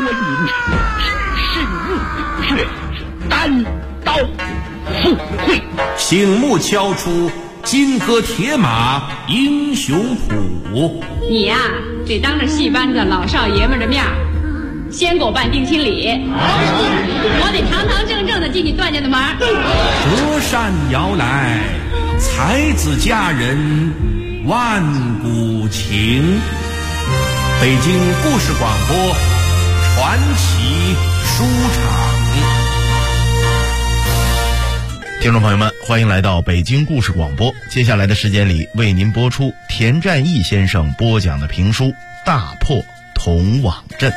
婚姻只身入却单刀赴会， 醒目敲出金戈铁马英雄谱。 你呀，得当着戏班子老少爷们的面先给我办定亲礼，我得堂堂正正的进你段家的门。 折扇摇来，才子佳人万古情。北京故事广播传奇书场。 听众朋友们，欢迎来到北京故事广播。接下来的时间里，为您播出田占义先生播讲的评书《大破铜网阵》。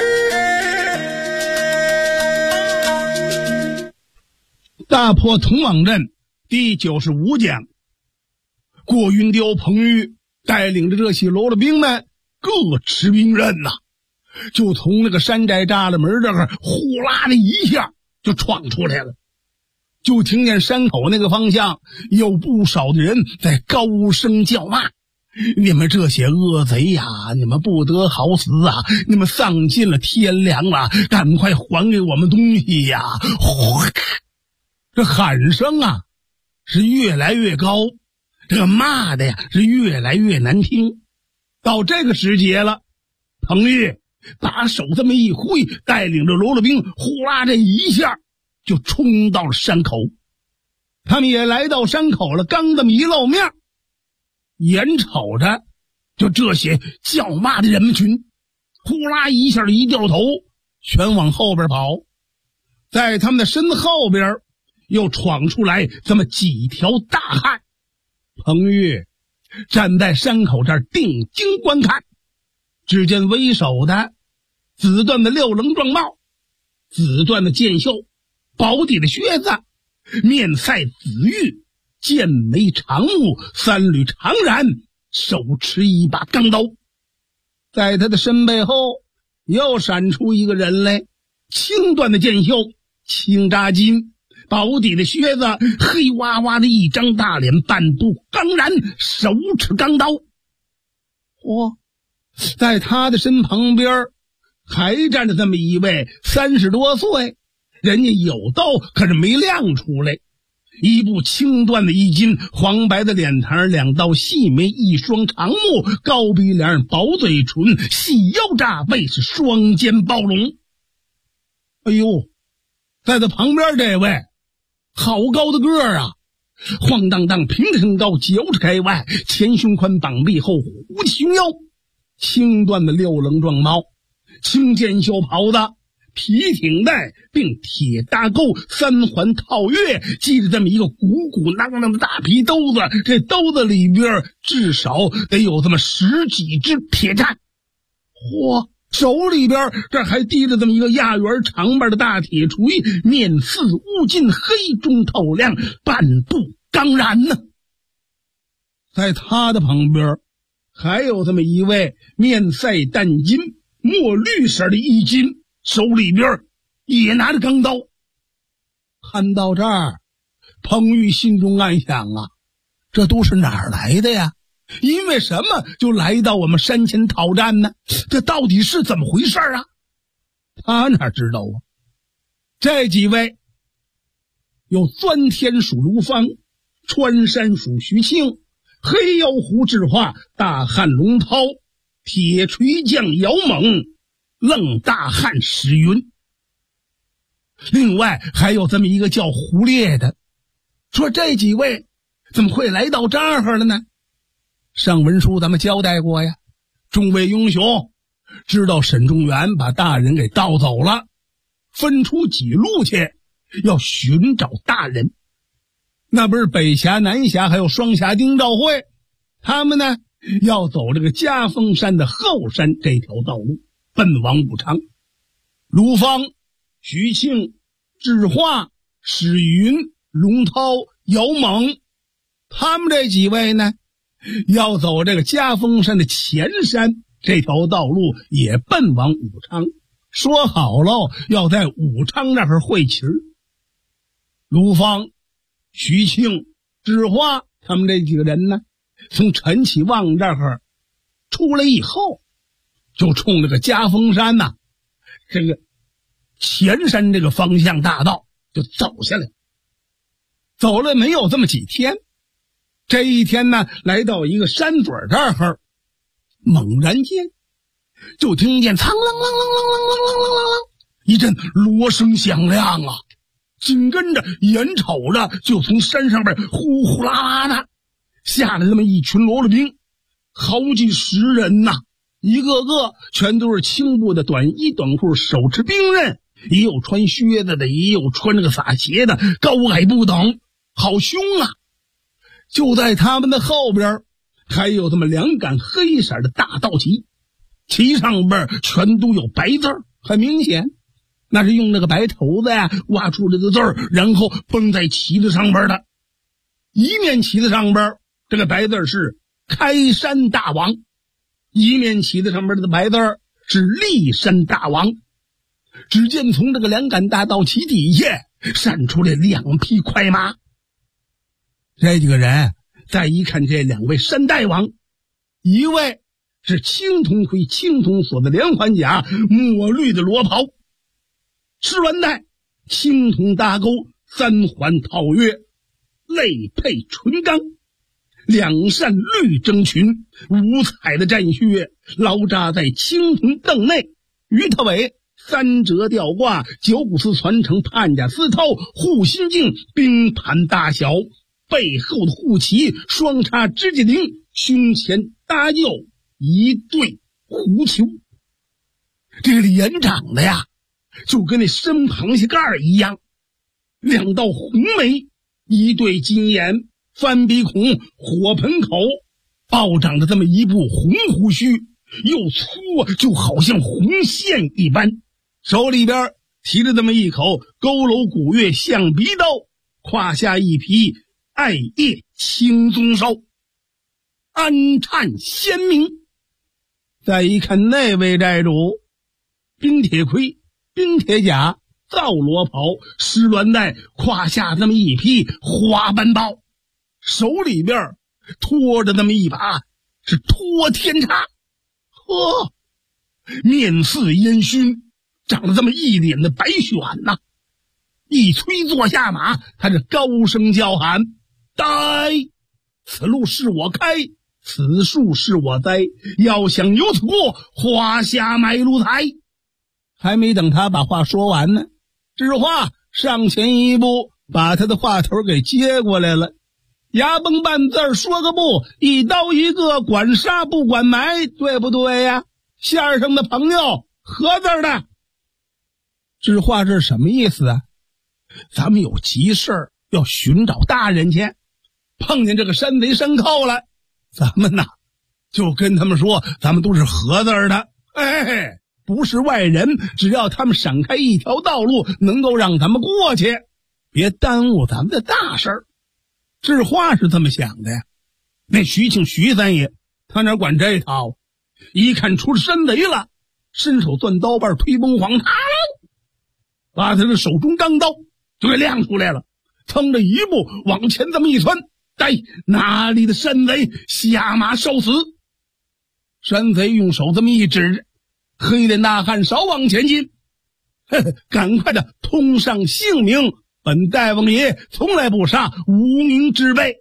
大破铜网阵第95讲，郭云雕、彭玉带领着这些喽啰兵们各持兵刃呐，就从那个山寨栅栏门这儿呼啦的一下就闯出来了。就听见山口那个方向有不少的人在高声叫骂：你们这些恶贼呀，你们不得好死啊，你们丧尽了天良了，赶快还给我们东西呀！这喊声啊是越来越高，这个骂的呀是越来越难听。到这个时节了，彭玉把手这么一挥，带领着喽啰兵呼啦这一下就冲到了山口。他们也来到山口了，刚这么一露面，眼瞅着就这些叫骂的人群呼啦一下一掉头，全往后边跑。在他们的身后边又闯出来这么几条大汉。彭玉站在山口这儿定睛观看，只见为首的紫缎的六棱状帽，紫缎的剑袖，薄底的靴子，面赛紫玉，剑眉长目，三缕长髯，手持一把钢刀。在他的身背后又闪出一个人来，青缎的剑袖，青扎巾，薄底的靴子，黑哇哇的一张大脸，半步钢髯，手持钢刀。在他的身旁边还站着这么一位30多岁，人家有刀可是没亮出来，一部青缎的衣襟，黄白的脸膛，两道细眉，一双长目，高鼻梁，薄嘴唇，细腰炸背，是双肩包拢。哎呦，在他旁边这位好高的个儿啊，晃荡荡，平身高，脚趾开外，前胸宽，膀臂厚，虎胸腰，青缎的六棱状帽，青箭袖袍子，皮挺带并铁搭钩，三环套月，系着这么一个鼓鼓囊囊的大皮兜子，这兜子里边至少得有这么10几支铁战。手里边这还提着这么一个压圆长把的大铁锤，面似乌金，黑中透亮，半步钢髯呢。在他的旁边还有这么一位面赛淡金，墨绿色的衣襟，手里边也拿着钢刀。看到这儿，彭玉心中暗想啊，这都是哪儿来的呀？因为什么就来到我们山前讨战呢？这到底是怎么回事啊？他哪知道啊？这几位有钻天属卢方，穿山属徐庆，黑腰胡智化，大汉龙涛，铁锤匠姚猛，愣大汉史云。另外还有这么一个叫胡烈的。说这几位怎么会来到这儿了呢？上文书咱们交代过呀，众位英雄知道沈仲元把大人给盗走了，分出几路去要寻找大人。那不是北峡、南峡还有双峡丁兆会，他们呢要走这个嘉峰山的后山这条道路奔往武昌。卢方、徐庆、智化、史云、龙涛、姚猛，他们这几位呢要走这个嘉峰山的前山这条道路，也奔往武昌。说好了要在武昌那儿会齐。卢方、徐庆、智化他们这几个人呢，从陈启旺这儿出来以后，就冲这个嘉峰山呐这个前山这个方向大道就走下来。走了没有这么几天，这一天呢，来到一个山嘴这儿，猛然间就听见苍啷啷啷啷啷啷啷啷啷一阵锣声响亮啊，紧跟着眼瞅着就从山上边呼呼啦啦的下来这么一群罗罗兵，好几十人呐，一个个全都是青布的短衣短裤，手持兵刃，也有穿靴子的，也有穿这个洒鞋的，高矮不等，好凶啊！就在他们的后边还有这么2杆黑色的大道旗，旗上边全都有白字儿，很明显那是用那个白头子呀挖出这个字儿，然后绷在旗子上边的。一面旗子上边这个白字是开山大王，一面旗子上边的白字是立山大王。只见从这个2杆大道旗底下闪出来2匹快马。这几个人再一看这2位山大王，一位是青铜盔青铜锁的连环甲，墨绿的罗袍，赤鸾带青铜搭钩3环套月，肋配纯钢，2扇绿征裙，5彩的战靴牢扎在青铜镫内，鱼头尾3折吊挂，9股丝传承判甲丝绦，护心镜冰盘大小，背后的护旗双插指甲钉，胸前搭就一对狐裘。这个脸长得呀就跟那生螃蟹盖一样，2道红眉，一对金眼，翻鼻孔，火盆口，暴长着这么一部红胡须，又粗就好像红线一般，手里边提着这么一口佝偻古月象鼻刀，胯下一匹艾叶青鬃梢，安颤鲜明。再一看那位寨主，冰铁盔冰铁甲皂罗袍湿鸾带，胯下这么一匹花斑豹，手里边拖着这么一把是托天叉，面似烟熏，长了这么一脸的白癣呐。一催坐下马，他是高声叫喊：呆！此路是我开，此树是我栽，要想由此过，花下买路财。还没等他把话说完呢，智化上前一步，把他的话头给接过来了。牙崩半字说个不，一刀一个，管杀不管埋，对不对呀？线上的朋友，合字的。智化这是什么意思啊？咱们有急事儿要寻找大人去，碰见这个山贼山寇了，咱们呐就跟他们说咱们都是合字的，不是外人，只要他们闪开一条道路，能够让咱们过去，别耽误咱们的大事儿。智化是这么想的呀。那徐庆徐三爷他哪管这套，一看出了山贼了，伸手攥刀把推崩黄塔，把他的手中钢刀就给亮出来了，腾着一步往前这么一窜，哪里的山贼，下马受死。山贼用手这么一指，黑脸大汉少往前进，赶快的通上姓名，本大王爷从来不杀无名之辈。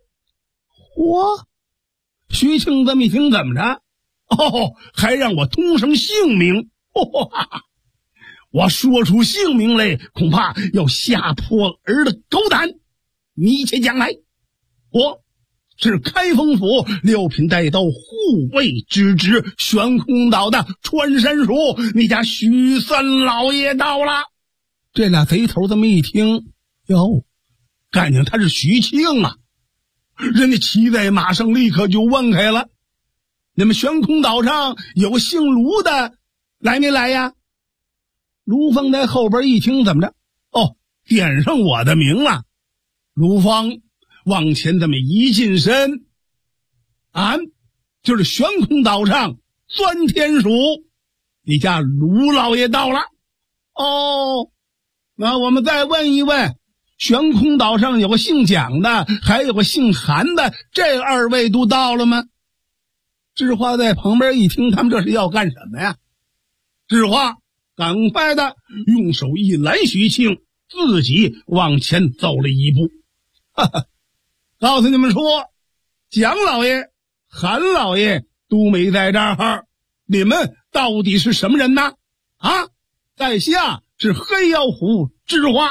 徐庆这么一听，怎么着？还让我通上姓名？我说出姓名来，恐怕要吓破儿的狗胆。你且讲来。我是开封府6品带刀护卫之职，悬空岛的穿山鼠，你家徐三老爷到了。这俩贼头这么一听，感情他是徐庆啊，人家骑在马上立刻就问开了：你们悬空岛上有个姓卢的来没来呀？卢芳在后边一听，怎么着？点上我的名了。卢芳往前这么一近身，俺就是悬空岛上钻天鼠，你家卢老爷到了。那我们再问一问，悬空岛上有个姓蒋的，还有个姓韩的，这2位都到了吗？智化在旁边一听，他们这是要干什么呀？智化赶快的用手一拦许庆，自己往前走了一步。哈哈，告诉你们说，蒋老爷、韩老爷都没在这儿，你们到底是什么人呢？啊，在下是黑妖狐知花。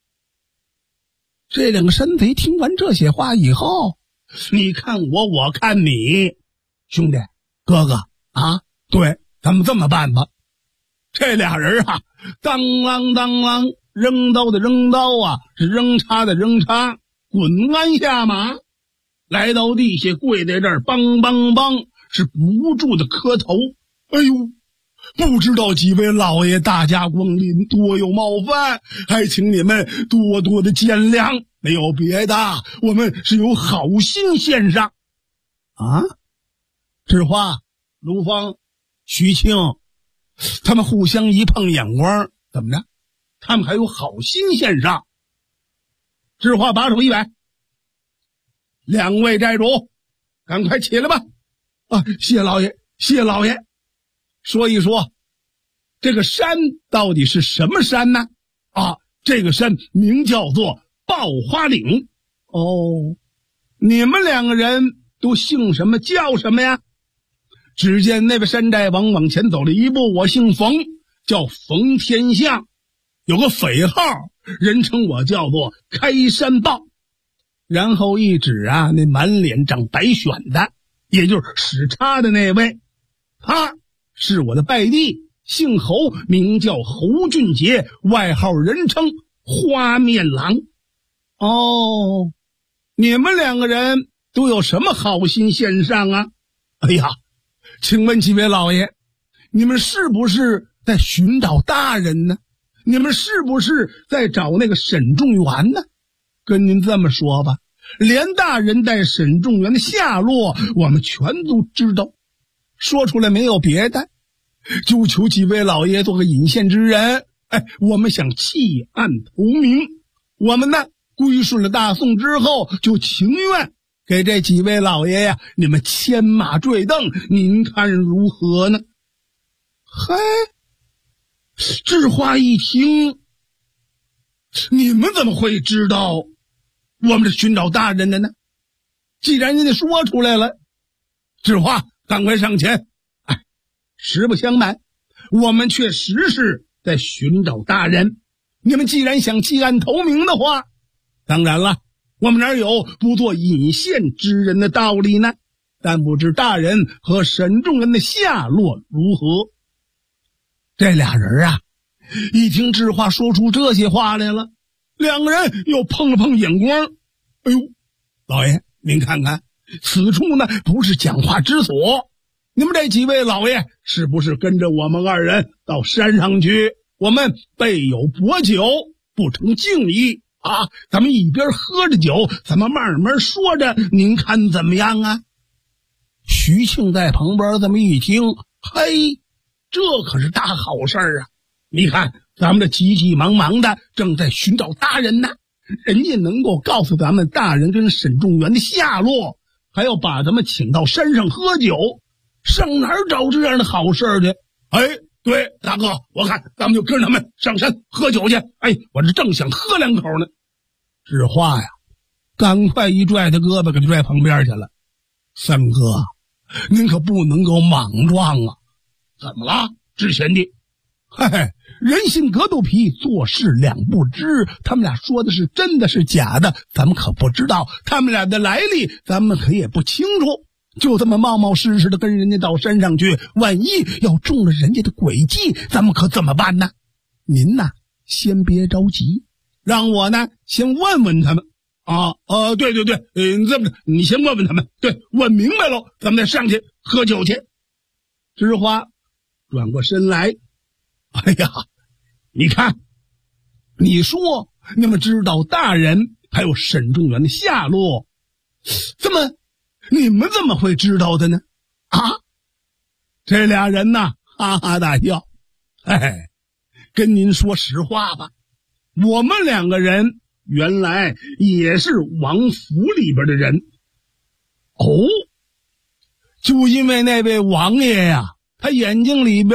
这两个山贼听完这些话以后，你看我，我看你，兄弟哥哥啊，对，咱们这么办吧。这俩人啊，当啷当啷，扔刀的扔刀啊，是扔叉的扔叉，滚鞍下马，来到地下跪在这儿，梆梆梆，是不住的磕头。哎呦，不知道几位老爷大驾光临，多有冒犯，还请你们多多的见谅。没有别的，我们是有好心献上。啊，知花、卢芳、徐庆，他们互相一碰眼光，怎么着？他们还有好心献上。知花把手一摆，两位寨主，赶快起来吧！啊，谢老爷，谢老爷。说一说，这个山到底是什么山呢？啊，这个山名叫做爆花岭。哦，你们两个人都姓什么叫什么呀？只见那位山寨王往前走了一步，我姓冯，叫冯天象，有个匪号，人称我叫做开山豹。然后一指啊，那满脸长白癣的，也就是使叉的那位，他是我的拜弟，姓侯，名叫侯俊杰，外号人称花面郎。哦，你们两个人都有什么好心献上啊？哎呀，请问几位老爷，你们是不是在寻找大人呢？你们是不是在找那个沈仲元呢？跟您这么说吧，连大人带沈仲元的下落我们全都知道，说出来没有别的，就求几位老爷做个引线之人。哎，我们想弃暗投明，我们呢归顺了大宋之后，就情愿给这几位老爷呀，你们牵马坠镫，您看如何呢？嘿，智花一听，你们怎么会知道我们是寻找大人的呢？既然您说出来了，智花赶快上前。哎，实不相瞒，我们确实是在寻找大人。你们既然想弃暗投明的话，当然了，我们哪有不做引线之人的道理呢？但不知大人和沈仲元的下落如何？这俩人啊，一听智花说出这些话来了，两个人又碰了碰眼光。哎呦，老爷您看看，此处呢不是讲话之所，你们这几位老爷是不是跟着我们二人到山上去？我们备有薄酒，不成敬意啊！咱们一边喝着酒，咱们慢慢说着，您看怎么样啊？徐庆在旁边这么一听，嘿，这可是大好事啊！你看咱们这急急忙忙的正在寻找大人呢，人家能够告诉咱们大人跟沈仲元的下落，还要把咱们请到山上喝酒，上哪儿找这样的好事去？哎，对，大哥，我看咱们就跟着他们上山喝酒去。哎，我这正想喝两口呢。智花呀，赶快一拽他胳膊，给他拽旁边去了。三哥，您可不能够莽撞啊！怎么了，智贤弟？嘿嘿，人心隔肚皮，做事两不知。他们俩说的是真的是假的，咱们可不知道。他们俩的来历，咱们可也不清楚。就这么冒冒失失的跟人家到山上去，万一要中了人家的诡计，咱们可怎么办呢？您呐，先别着急，让我呢先问问他们。对，这么着，你先问问他们，对，问明白了，咱们再上去喝酒去。知花转过身来，哎呀，你看，你说那么知道大人还有沈仲元的下落，你们怎么会知道的呢？啊，这俩人呐，哈哈大笑。哎，跟您说实话吧，我们两个人原来也是王府里边的人。哦，就因为那位王爷呀，他眼睛里边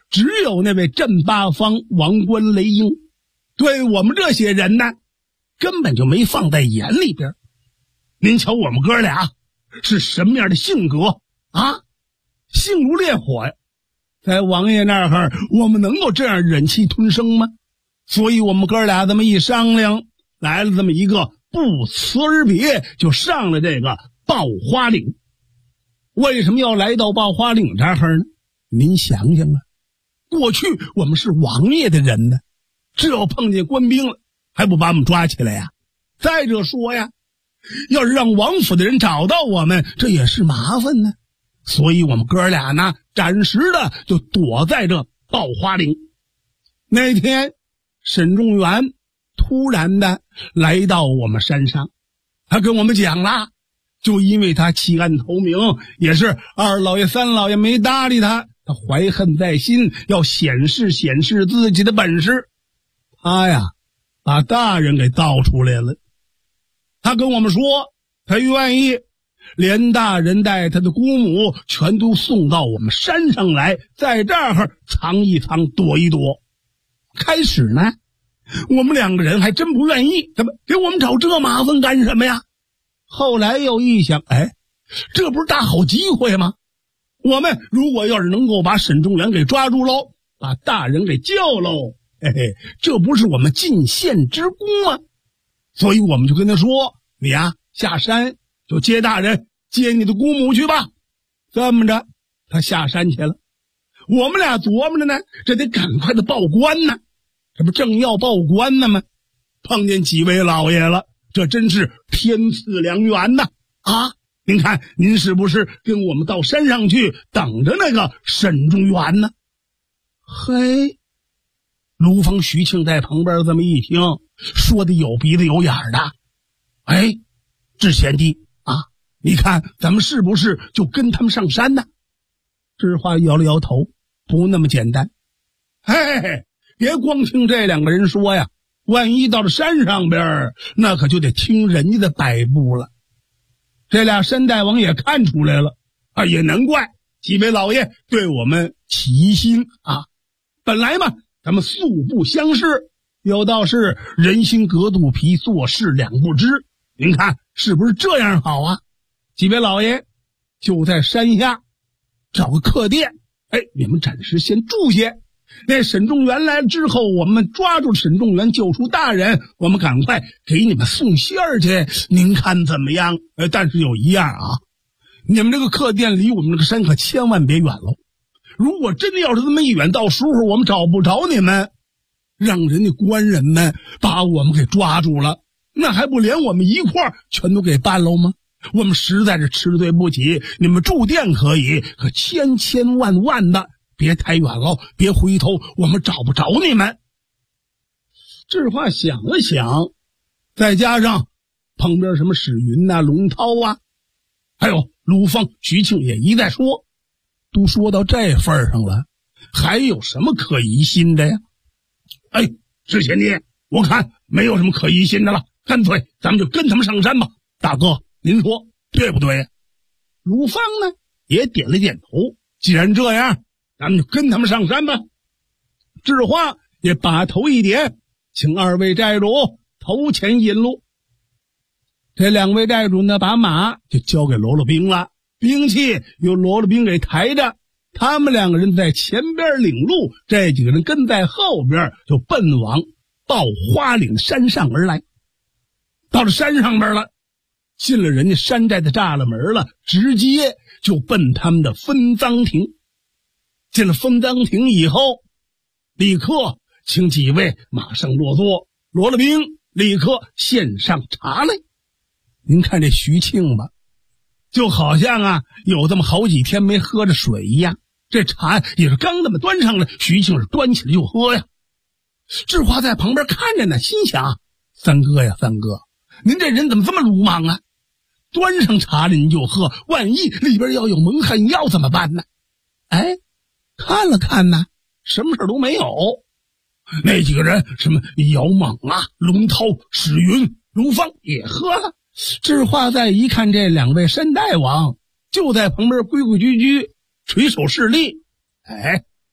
只有那位镇八方王官雷英，对我们这些人呢，根本就没放在眼里边。您瞧我们哥俩是什么样的性格啊？性如烈火呀！在王爷那儿，我们能够这样忍气吞声吗？所以我们哥俩这么一商量，来了这么一个不辞而别，就上了这个爆花岭。为什么要来到爆花岭这儿呢？您想想啊，过去我们是王爷的人呢，这要碰见官兵了，还不把我们抓起来呀？再者说呀，要是让王府的人找到我们，这也是麻烦呢。所以我们哥俩呢，暂时的就躲在这爆花岭。那天沈仲元突然的来到我们山上，他跟我们讲了，就因为他弃暗投明，也是二老爷三老爷没搭理他，他怀恨在心，要显示自己的本事。他呀把大人给倒出来了。他跟我们说，他愿意连大人带他的姑母全都送到我们山上来，在这儿藏一藏，躲一躲。开始呢，我们两个人还真不愿意，怎么给我们找这麻烦干什么呀？后来又一想，这不是大好机会吗？我们如果要是能够把沈仲元给抓住喽，把大人给救喽，这不是我们尽献之功吗？所以我们就跟他说，你呀下山就接大人，接你的姑母去吧。这么着，他下山去了。我们俩琢磨着呢，这得赶快的报官呢，这不正要报官呢吗？碰见几位老爷了，这真是天赐良缘呐！啊，您看您是不是跟我们到山上去等着那个沈仲元呢？嘿，卢峰、徐庆在旁边这么一听，说的有鼻子有眼的。智贤弟啊，你看咱们是不是就跟他们上山呢？智化摇了摇头，不那么简单。别光听这两个人说呀，万一到了山上边，那可就得听人家的摆布了。这俩山大王也看出来了啊，也难怪几位老爷对我们起疑心啊。本来嘛，咱们素不相识，有道是人心隔肚皮，做事两不知。您看是不是这样好啊？几位老爷就在山下找个客店，你们暂时先住下。那沈仲元来了之后，我们抓住沈仲元，救出大人，我们赶快给你们送信儿去，您看怎么样？但是有一样啊，你们这个客店离我们这个山可千万别远喽。如果真的要是这么一远，到时候我们找不着你们，让人家官人们把我们给抓住了，那还不连我们一块儿全都给办喽吗？我们实在是吃对不起，你们住店可以，可千千万万的别太远喽，别回头我们找不着你们。这话想了想，再加上旁边什么史云啊、龙涛啊，还有卢峰、徐庆也一再说，都说到这份上了，还有什么可疑心的呀？智贤弟，我看没有什么可疑心的了，干脆咱们就跟他们上山吧。大哥，您说对不对呀？卢芳呢也点了点头，既然这样，咱们就跟他们上山吧。智化也把头一点，请二位寨主头前引路。这两位寨主呢，把马就交给罗罗兵了，兵器由罗罗兵给抬着，他们两个人在前边领路，这几个人跟在后边，就奔往爆花岭山上而来。到了山上边了，进了人家山寨的栅栏门了，直接就奔他们的分赃亭。进了分赃亭以后，立刻请几位马上落座，罗罗兵立刻献上茶来。您看这徐庆吧，就好像啊有这么好几天没喝着水一样，这茶也是刚那么端上来，徐庆是端起来就喝呀。智化在旁边看着呢，心想，三哥呀三哥，您这人怎么这么鲁莽啊？端上茶来您就喝，万一里边要有蒙汗药怎么办呢？看了看呢，什么事都没有。那几个人什么姚猛啊、龙涛、史云、卢芳也喝了。智化再一看，这两位山大王就在旁边规规矩矩垂手侍立。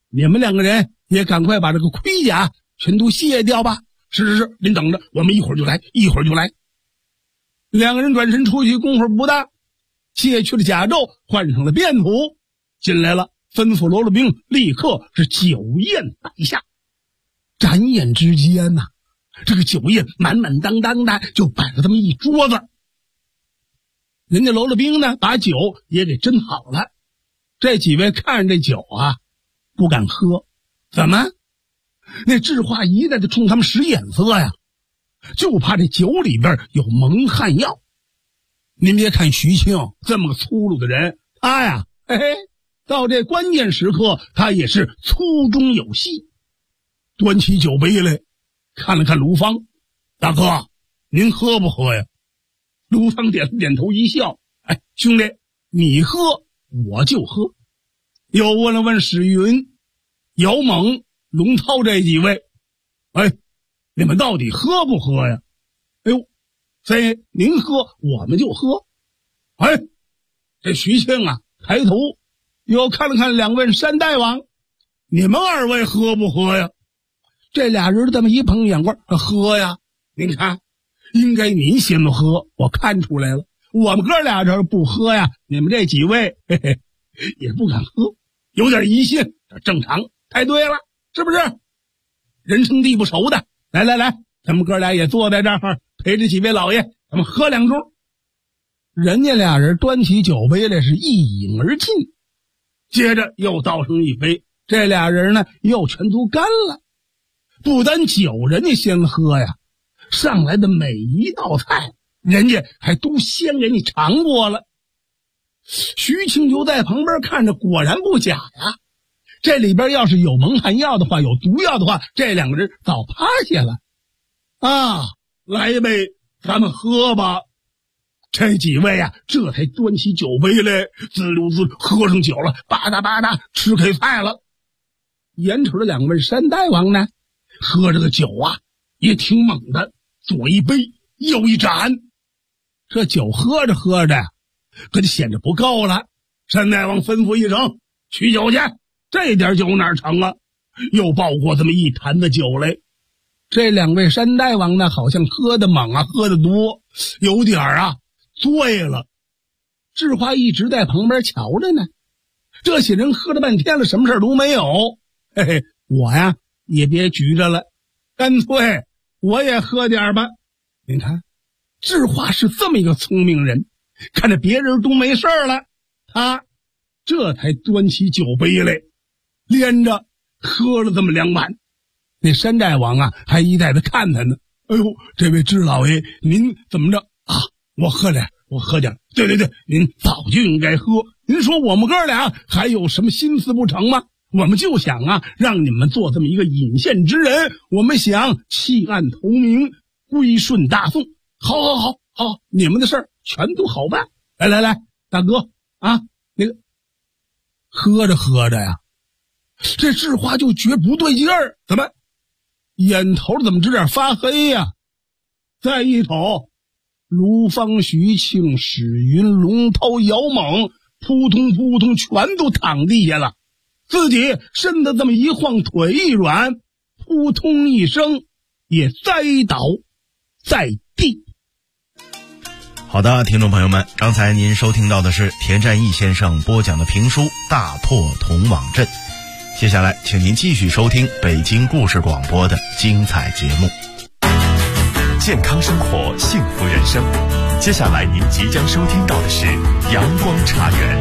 你们2个人也赶快把这个盔甲全都卸掉吧。是，您等着，我们一会儿就来。2个人转身出去，功夫不大，卸去了甲胄，换上了便服，进来了，吩咐罗罗兵立刻是酒宴摆下。转眼之间呐，这个酒宴满满当当的就摆了这么一桌子。人家罗罗兵呢，把酒也给斟好了。这几位看着这酒啊，不敢喝。怎么？那智化一再就冲他们使眼色呀，就怕这酒里边有蒙汗药。您别看徐庆这么个粗鲁的人，他呀，到这关键时刻他也是粗中有细。端起酒杯来，看了看卢芳，大哥，您喝不喝呀？卢芳点了点头一笑，兄弟，你喝我就喝。又问了问史云、姚猛、龙涛这几位，你们到底喝不喝呀？三爷您喝我们就喝。这徐庆啊抬头又看了看2位山大王，你们2位喝不喝呀？这俩人这么一碰眼光，喝呀。您看，应该您先喝，我看出来了。我们哥俩这不喝呀，你们这几位也不敢喝，有点疑心，正常，太对了，是不是？人生地不熟的，来，咱们哥俩也坐在这儿，陪着几位老爷，咱们喝2盅。人家俩人端起酒杯来，是一饮而尽，接着又倒上一杯，这俩人呢又全都干了。不单酒人家先喝呀，上来的每一道菜人家还都先给你尝过了。徐庆就在旁边看着，果然不假呀，这里边要是有蒙汗药的话，有毒药的话，这2个人早趴下了。来一杯，咱们喝吧。这几位啊，这才端起酒杯来，滋溜滋喝上酒了，吧嗒吃开菜了。眼瞅着2位山大王呢，喝着个酒啊也挺猛的，左一杯右一盏。这酒喝着可就显着不够了。山大王吩咐一声，取酒去。这点酒哪成啊？又抱过这么一坛的酒来。这2位山大王呢，好像喝得猛啊，喝得多，有点醉了。智化一直在旁边瞧着呢。这些人喝了半天了，什么事都没有。我呀也别局着了，干脆我也喝点吧。您看，智化是这么一个聪明人，看着别人都没事了，他这才端起酒杯来，连着喝了这么2碗。那山大王啊还一再的看他呢。这位智老爷，您怎么着啊？我喝点。对，您早就应该喝。您说我们哥俩还有什么心思不成吗？我们就想让你们做这么一个引线之人，我们想弃暗投明，归顺大宋。好，你们的事儿全都好办。来，大哥啊，那个喝着呀，这智化就觉不对劲儿，怎么眼头怎么有点发黑呀？再一瞅，卢芳、徐庆、史云、龙涛、姚猛扑通全都躺地下了，自己身子这么一晃，腿一软，扑通一声也栽倒在地。 好的，听众朋友们，刚才您收听到的是田占义先生播讲的评书《大破铜网阵》。接下来请您继续收听北京故事广播的精彩节目。 健康生活，幸福人生。接下来您即将收听到的是阳光茶园。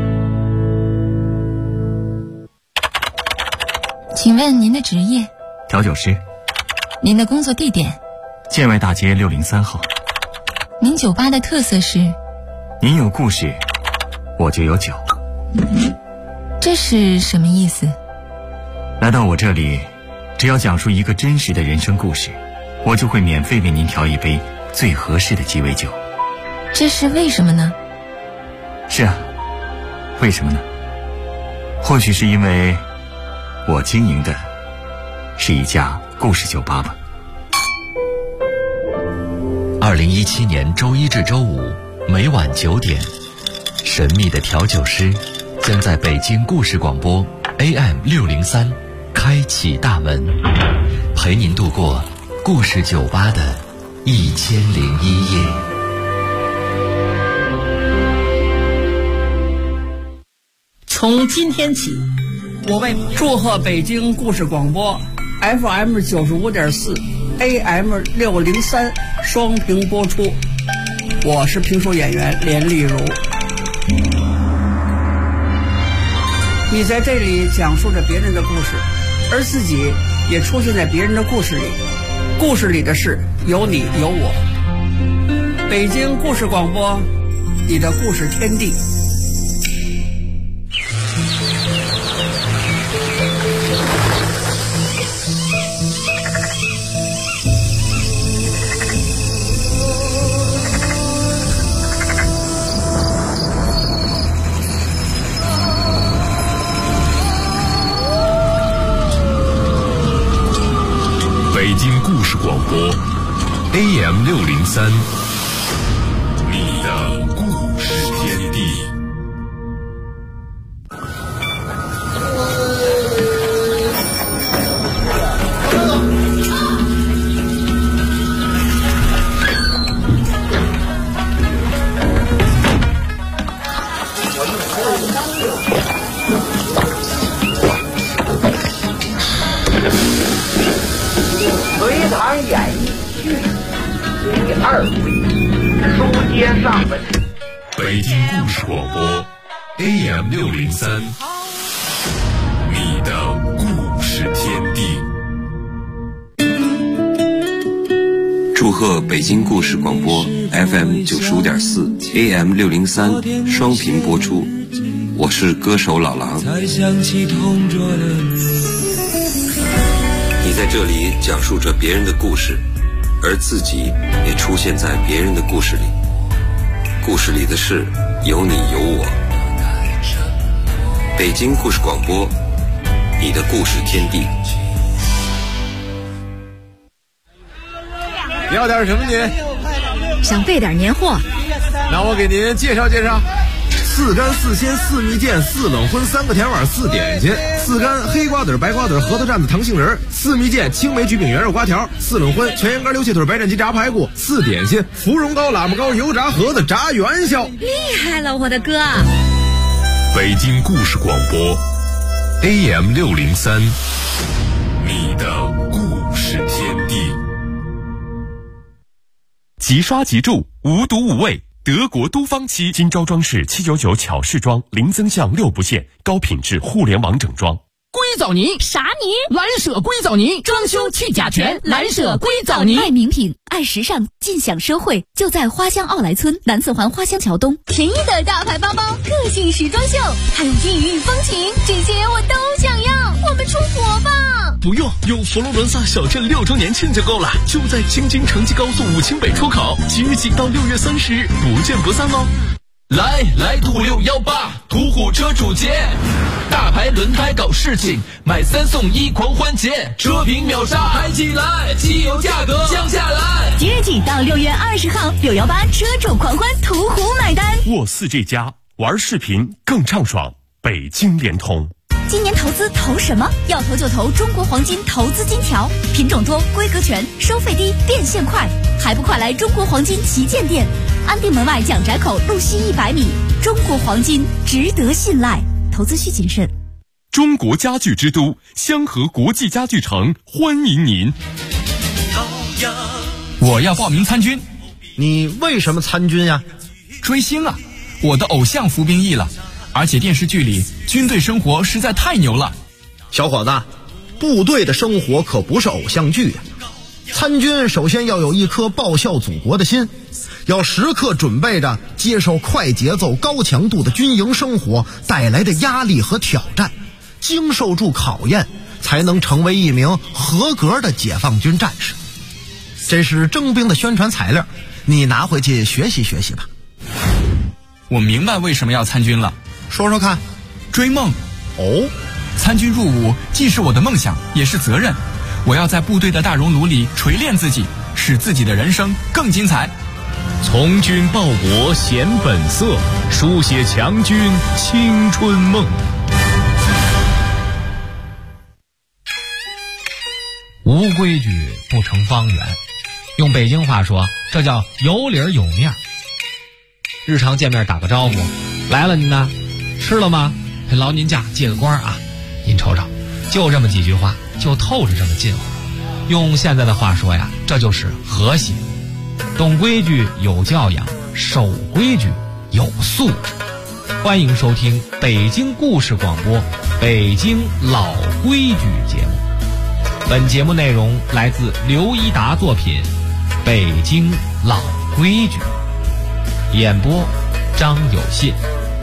请问您的职业？ 调酒师。 您的工作地点？ 建外大街603号。 您酒吧的特色是？ 您有故事，我就有酒。 这是什么意思？ 来到我这里，只要讲述一个真实的人生故事，我就会免费为您调一杯最合适的鸡尾酒。 这是为什么呢？ 是啊，为什么呢？或许是因为我经营的是一家故事酒吧吧。 2017年周一至周五每晚9点，神秘的调酒师将在北京故事广播 AM603，开启大门，陪您度过故事酒吧的1001夜。 从今天起，我为祝贺北京故事广播 FM95.4 AM603 双屏播出。我是评书演员连丽如。你在这里讲述着别人的故事，而自己也出现在别人的故事里。故事里的事有你有我。北京故事广播，你的故事天地。 北京故事广播 AM603， 你的故事天地。 隋唐演义序第2回，书接上文。 北京故事广播 AM603， 你的故事天地。 祝贺北京故事广播 FM95.4 AM603 双频播出，我是歌手老狼。你在这里讲述着别人的故事，而自己也出现在别人的故事里。故事里的事有你有我。北京故事广播，你的故事天地。 你要点什么您？ 想备点年货。 那我给您介绍介绍。4干4鲜4蜜饯4冷荤3个甜碗4点心，4干黑瓜子白瓜子核桃蘸子糖杏仁，4蜜饯青梅焗饼圆肉瓜条，4冷荤全羊肝溜切腿白斩鸡炸排骨，4点心芙蓉糕喇嘛糕油炸盒子炸元宵。 厉害了，我的哥！ 北京故事广播 AM603， 你的故事天地。 即刷即住，无毒无味。德国都方漆，金昭装饰799巧饰装，零增项6不限，高品质互联网整装。 硅藻泥啥泥？蓝舍硅藻泥，装修去甲醛，蓝舍硅藻泥。 爱名品，爱时尚，尽享奢惠，就在花乡奥莱村南四环花乡桥东。 便宜的大牌包包，个性时装秀，还有异域风情，这些我都想要。我们出国吧！ 不用，有佛罗伦萨小镇6周年庆就够了，就在京津城际高速武清北出口，即日起到6月30日，不见不散哦。 来兔618，途虎车主节，大牌轮胎搞事情，买3送1狂欢节，车评秒杀，嗨起来，汽油价格降下来。 即日起到6月20号，618车主狂欢，途虎买单。 沃4这家玩视频更畅爽，北京联通。 今年投资投什么？要投就投中国黄金投资金条，品种多，规格全，收费低，变现快，还不快来中国黄金旗舰店，安定门外蒋宅口路西100米。中国黄金值得信赖，投资需谨慎。 中国家具之都香河国际家具城欢迎您。 我要报名参军。 你为什么参军呀？ 追星啊，我的偶像服兵役了，而且电视剧里军队生活实在太牛了。 小伙子，部队的生活可不是偶像剧呀。参军首先要有一颗报效祖国的心，要时刻准备着接受快节奏高强度的军营生活带来的压力和挑战，经受住考验，才能成为一名合格的解放军战士。这是征兵的宣传材料，你拿回去学习学习吧。 我明白为什么要参军了， 说说看。 追梦。 哦， 参军入伍既是我的梦想，也是责任。我要在部队的大熔炉里锤炼自己，使自己的人生更精彩。 从军报国显本色，书写强军青春梦。 无规矩不成方圆，用北京话说，这叫有理儿有面儿。日常见面打个招呼，来了您呢，吃了吗？劳您驾借个光啊，您瞅瞅，就这么几句话，就透着这么近乎。用现在的话说呀，这就是和谐。懂规矩有教养，守规矩有素质。欢迎收听北京故事广播北京老规矩节目。本节目内容来自刘一达作品《北京老规矩》，演播张有信。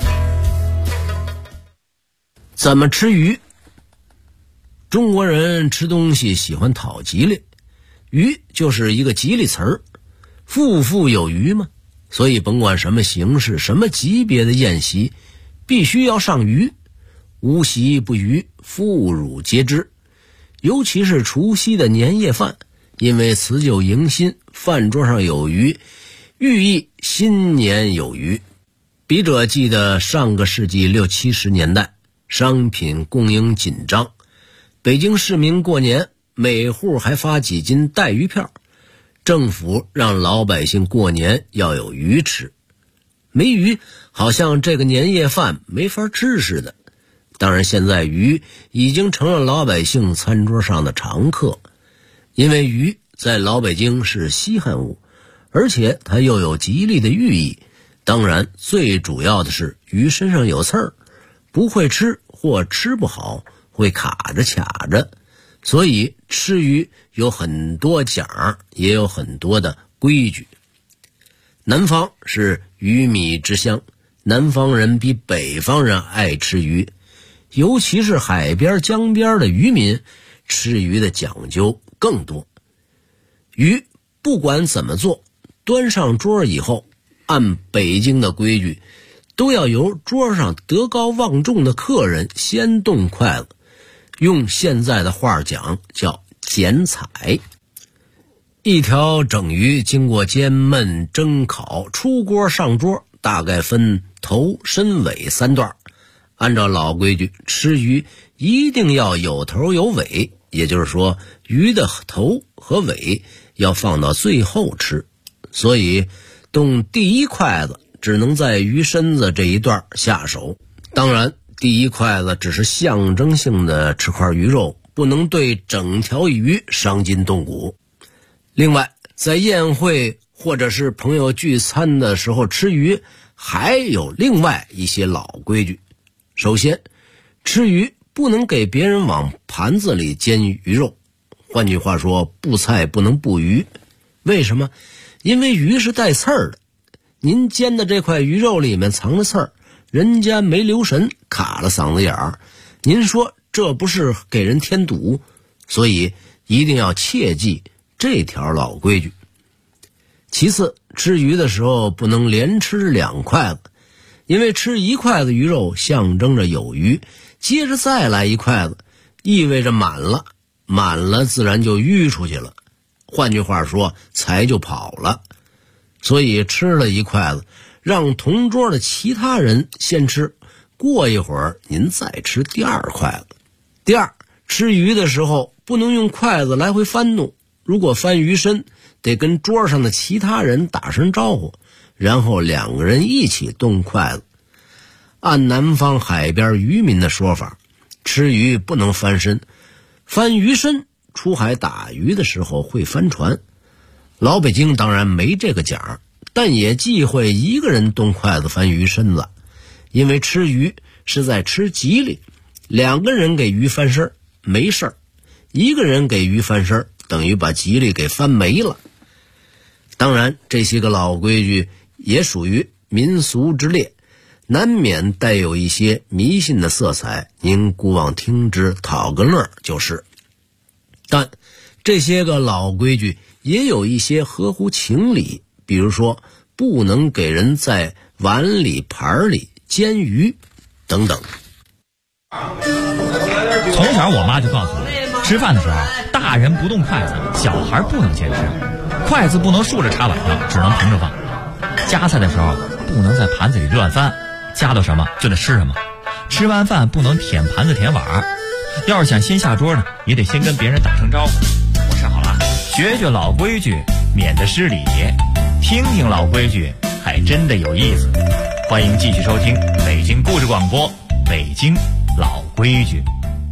怎么吃鱼？中国人吃东西喜欢讨吉利，鱼就是一个吉利词儿。富富有余嘛，所以甭管什么形式、什么级别的宴席，必须要上鱼。无席不鱼，妇孺皆知。尤其是除夕的年夜饭，因为辞旧迎新，饭桌上有鱼，寓意新年有余。笔者记得上个世纪60、70年代，商品供应紧张，北京市民过年每户还发几斤带鱼票，政府让老百姓过年要有鱼吃。没鱼，好像这个年夜饭没法吃似的。当然现在鱼已经成了老百姓餐桌上的常客，因为鱼在老北京是稀罕物，而且它又有吉利的寓意。当然最主要的是鱼身上有刺儿，不会吃或吃不好会卡着卡着，所以吃鱼有很多讲，也有很多的规矩。南方是鱼米之乡，南方人比北方人爱吃鱼，尤其是海边江边的渔民，吃鱼的讲究更多。鱼不管怎么做，端上桌以后，按北京的规矩，都要由桌上德高望重的客人先动筷子，用现在的话讲叫剪彩。一条整鱼经过煎焖蒸烤出锅上桌，大概分头身尾3段。按照老规矩，吃鱼一定要有头有尾，也就是说鱼的头和尾要放到最后吃，所以动第一筷子只能在鱼身子这一段下手。当然第一筷子只是象征性的吃块鱼肉，不能对整条鱼伤筋动骨。另外在宴会或者是朋友聚餐的时候吃鱼，还有另外一些老规矩。首先，吃鱼不能给别人往盘子里煎鱼肉，换句话说，布菜不能布鱼。为什么？因为鱼是带刺儿的，您煎的这块鱼肉里面藏着刺儿，人家没留神卡了嗓子眼儿，您说这不是给人添堵？所以一定要切记这条老规矩。其次，吃鱼的时候不能连吃2筷子，因为吃1筷子鱼肉象征着有余，接着再来1筷子意味着满了，满了自然就淤出去了，换句话说财就跑了。所以吃了1筷子，让同桌的其他人先吃，过一会儿您再吃第2筷子。第二，吃鱼的时候不能用筷子来回翻动，如果翻鱼身，得跟桌上的其他人打声招呼，然后2个人一起动筷子。按南方海边渔民的说法，吃鱼不能翻身，翻鱼身出海打鱼的时候会翻船。老北京当然没这个讲，但也忌讳1个人动筷子翻鱼身子，因为吃鱼是在吃吉利，2个人给鱼翻身没事儿，1个人给鱼翻身等于把吉利给翻没了。当然这些个老规矩也属于民俗之列，难免带有一些迷信的色彩，您姑妄听之，讨个乐就是。但这些个老规矩也有一些合乎情理，比如说不能给人在碗里盘里煎鱼等等。 从小我妈就告诉我，吃饭的时候大人不动筷子，小孩不能先吃，筷子不能竖着插碗上，只能平着放。夹菜的时候不能在盘子里乱翻，夹到什么就得吃什么。吃完饭不能舔盘子舔碗，要是想先下桌呢，也得先跟别人打声招呼。 学学老规矩，免得失礼；听听老规矩，还真的有意思。欢迎继续收听北京故事广播《北京老规矩》。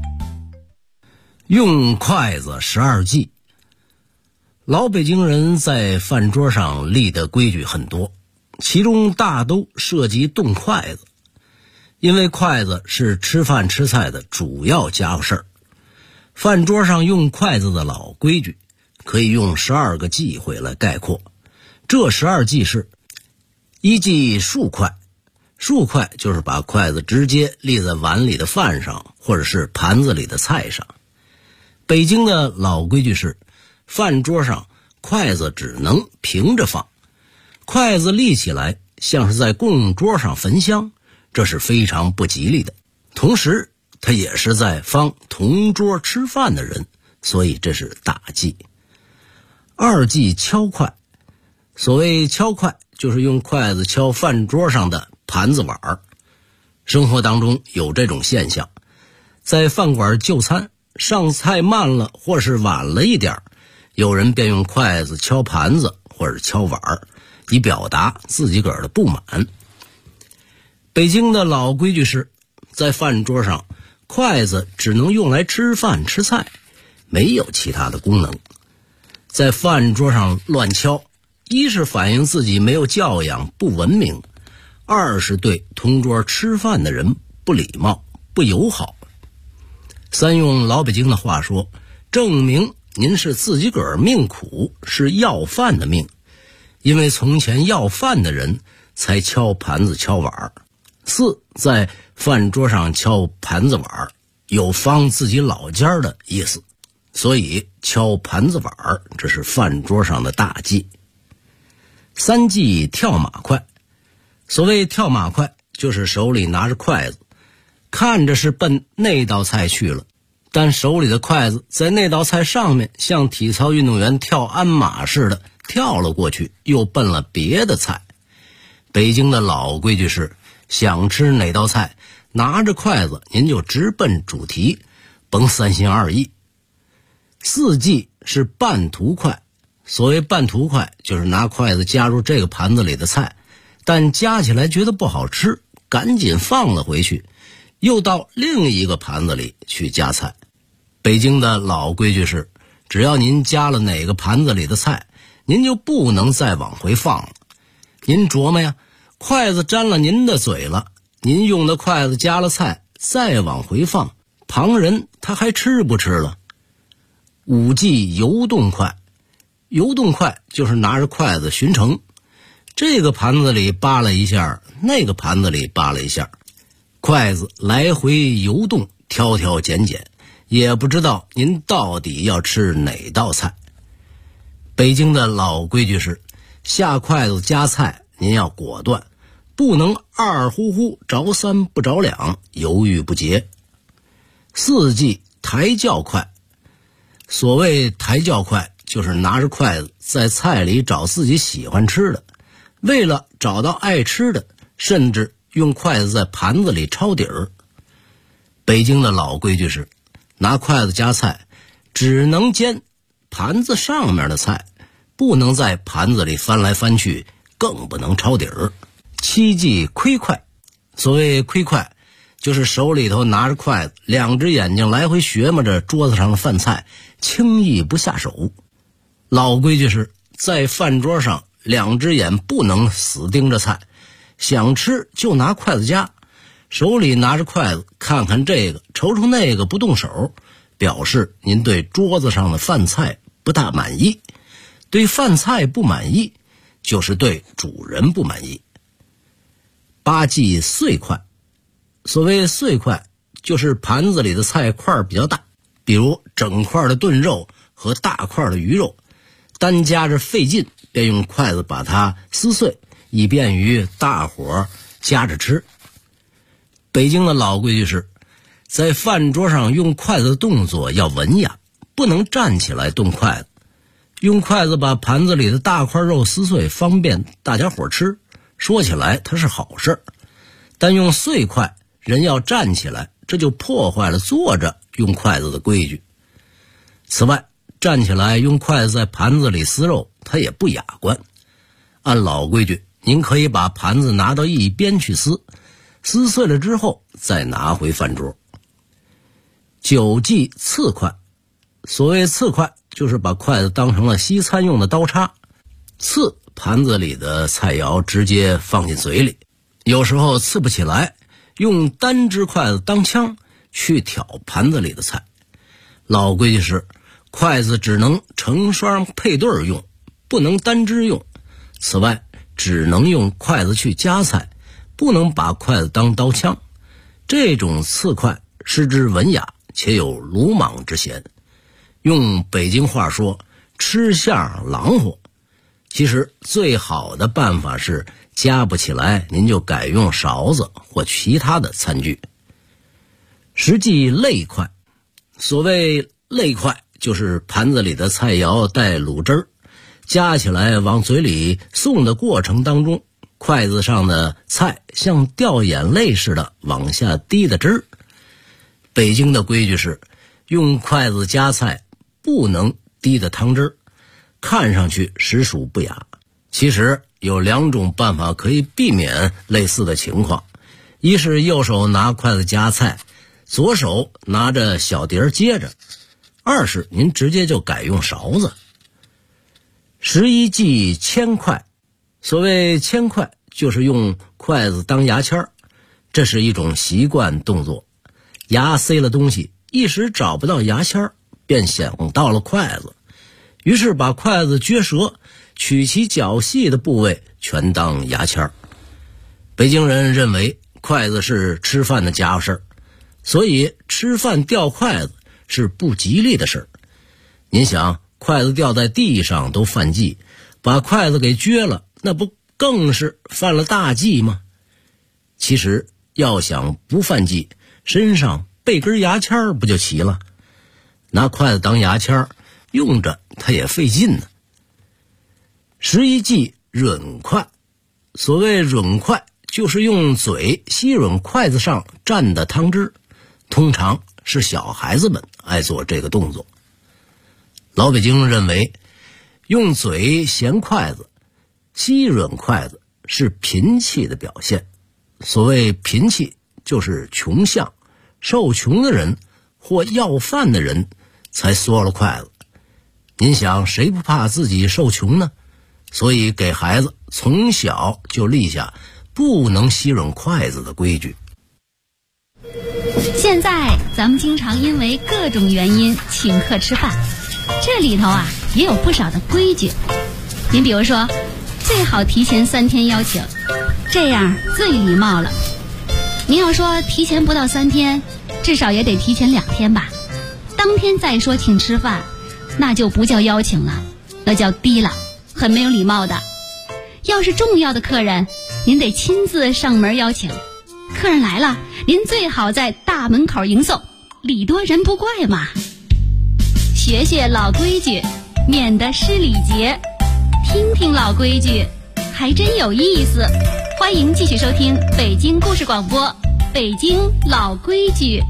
用筷子12计。老北京人在饭桌上立的规矩很多，其中大都涉及动筷子，因为筷子是吃饭吃菜的主要家伙事儿。饭桌上用筷子的老规矩可以用12个忌讳来概括。这12忌是：一忌竖筷，竖筷就是把筷子直接立在碗里的饭上或者是盘子里的菜上。北京的老规矩是，饭桌上筷子只能平着放，筷子立起来像是在供桌上焚香，这是非常不吉利的。同时它也是在方同桌吃饭的人，所以这是大忌。二忌敲筷，所谓敲筷就是用筷子敲饭桌上的盘子碗。生活当中有这种现象，在饭馆就餐，上菜慢了或是晚了一点，有人便用筷子敲盘子或者敲碗，以表达自己个儿的不满。北京的老规矩是，在饭桌上筷子只能用来吃饭吃菜，没有其他的功能。在饭桌上乱敲，一是反映自己没有教养不文明，二是对同桌吃饭的人不礼貌不友好。三用老北京的话说，证明您是自己个儿命苦，是要饭的命，因为从前要饭的人才敲盘子敲碗。四，在饭桌上敲盘子碗有方自己老家的意思，所以敲盘子碗这是饭桌上的大忌。三忌跳马筷，所谓跳马筷就是手里拿着筷子，看着是奔那道菜去了，但手里的筷子在那道菜上面像体操运动员跳鞍马似的跳了过去，又奔了别的菜。北京的老规矩是，想吃哪道菜，拿着筷子您就直奔主题，甭三心二意。四忌是半途筷，所谓半途筷就是拿筷子夹入这个盘子里的菜，但夹起来觉得不好吃，赶紧放了回去，又到另一个盘子里去夹菜。北京的老规矩是，只要您夹了哪个盘子里的菜，您就不能再往回放了。您琢磨呀，筷子沾了您的嘴了，您用的筷子夹了菜，再往回放，旁人他还吃不吃了？五忌游动筷，游动筷就是拿着筷子巡城，这个盘子里扒拉一下，那个盘子里扒拉一下，筷子来回游动，挑挑拣拣，也不知道您到底要吃哪道菜。北京的老规矩是，下筷子夹菜您要果断，不能二呼呼着三不着两，犹豫不决。四忌抬轿筷，所谓抬轿筷就是拿着筷子在菜里找自己喜欢吃的，为了找到爱吃的，甚至用筷子在盘子里抄底儿。北京的老规矩是，拿筷子夹菜只能煎盘子上面的菜，不能在盘子里翻来翻去，更不能抄底儿。七忌窥筷，所谓窥筷就是手里头拿着筷子，两只眼睛来回学摸着桌子上的饭菜，轻易不下手。老规矩是，在饭桌上两只眼不能死盯着菜，想吃就拿筷子夹，手里拿着筷子看看这个瞅瞅那个不动手，表示您对桌子上的饭菜不大满意。对饭菜不满意，就是对主人不满意。八忌碎筷，所谓碎筷就是盘子里的菜块比较大，比如整块的炖肉和大块的鱼肉，单夹着费劲，便用筷子把它撕碎，以便于大伙夹着吃。北京的老规矩是，在饭桌上用筷子的动作要文雅，不能站起来动筷子。用筷子把盘子里的大块肉撕碎，方便大家伙吃，说起来它是好事，但用碎筷人要站起来，这就破坏了坐着用筷子的规矩。此外， 站起来用筷子在盘子里撕肉，他也不雅观。按老规矩，您可以把盘子拿到一边去撕，撕碎了之后再拿回饭桌。9忌刺筷，所谓刺筷，就是把筷子当成了西餐用的刀叉，刺盘子里的菜肴直接放进嘴里。有时候刺不起来，用单只筷子当枪去挑盘子里的菜。老规矩是，筷子只能成双配对用，不能单只用。此外，只能用筷子去夹菜，不能把筷子当刀枪。这种刺筷失之文雅，且有鲁莽之嫌。用北京话说，吃相狼活。其实最好的办法是夹不起来，您就改用勺子或其他的餐具。10忌肋筷，所谓肋筷，就是盘子里的菜肴带卤汁儿，夹起来往嘴里送的过程当中，筷子上的菜像掉眼泪似的往下滴的汁儿。北京的规矩是，用筷子夹菜不能滴的汤汁儿，看上去实属不雅。其实有2种办法可以避免类似的情况，一是右手拿筷子夹菜，左手拿着小碟接着；二是您直接就改用勺子。11忌铅筷，所谓铅筷，就是用筷子当牙签，这是一种习惯动作。牙塞了东西，一时找不到牙签，便想到了筷子，于是把筷子撅折，取其较细的部位全当牙签。北京人认为筷子是吃饭的家伙事儿，所以吃饭掉筷子是不吉利的事儿。您想，筷子掉在地上都犯忌，把筷子给撅了，那不更是犯了大忌吗？其实要想不犯忌，身上备根牙签不就齐了？拿筷子当牙签用着它也费劲呢。11忌吮筷，所谓吮筷，就是用嘴吸吮筷子上蘸的汤汁，通常是小孩子们爱做这个动作。老北京认为，用嘴衔筷子、吸吮筷子是贫气的表现。所谓贫气，就是穷相，受穷的人或要饭的人才缩了筷子。您想，谁不怕自己受穷呢？所以给孩子从小就立下不能吸吮筷子的规矩。 现在咱们经常因为各种原因请客吃饭，这里头也有不少的规矩。您比如说，最好提前3天邀请，这样最礼貌了。您要说提前不到3天，至少也得提前2天吧。当天再说请吃饭，那就不叫邀请了，那叫低了，很没有礼貌的。要是重要的客人，您得亲自上门邀请。客人来了，您最好在大门口迎送，礼多人不怪嘛。学学老规矩，免得失礼节。听听老规矩，还真有意思。欢迎继续收听北京故事广播，北京老规矩。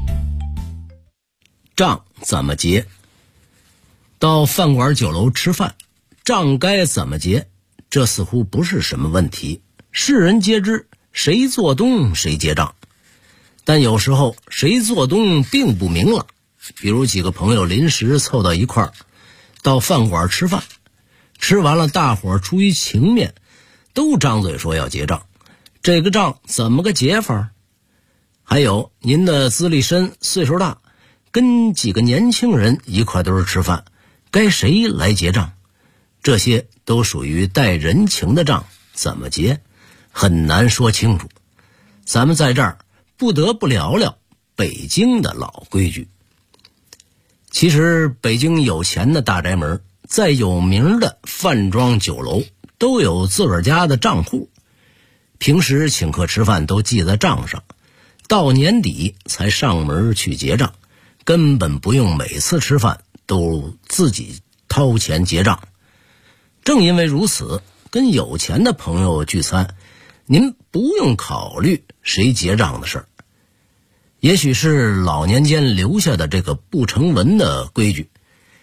账怎么结？到饭馆酒楼吃饭，账该怎么结？这似乎不是什么问题，世人皆知，谁做东谁结账。但有时候谁做东并不明朗，比如几个朋友临时凑到一块儿，到饭馆吃饭，吃完了大伙儿出于情面，都张嘴说要结账，这个账怎么个结法？还有您的资历深岁数大，跟几个年轻人一块都是吃饭，该谁来结账？这些都属于带人情的账，怎么结很难说清楚。咱们在这儿不得不聊聊北京的老规矩。其实北京有钱的大宅门，在有名的饭庄酒楼都有自个儿家的账户，平时请客吃饭都记在账上，到年底才上门去结账，根本不用每次吃饭都自己掏钱结账。正因为如此，跟有钱的朋友聚餐，您不用考虑谁结账的事儿。也许是老年间留下的这个不成文的规矩，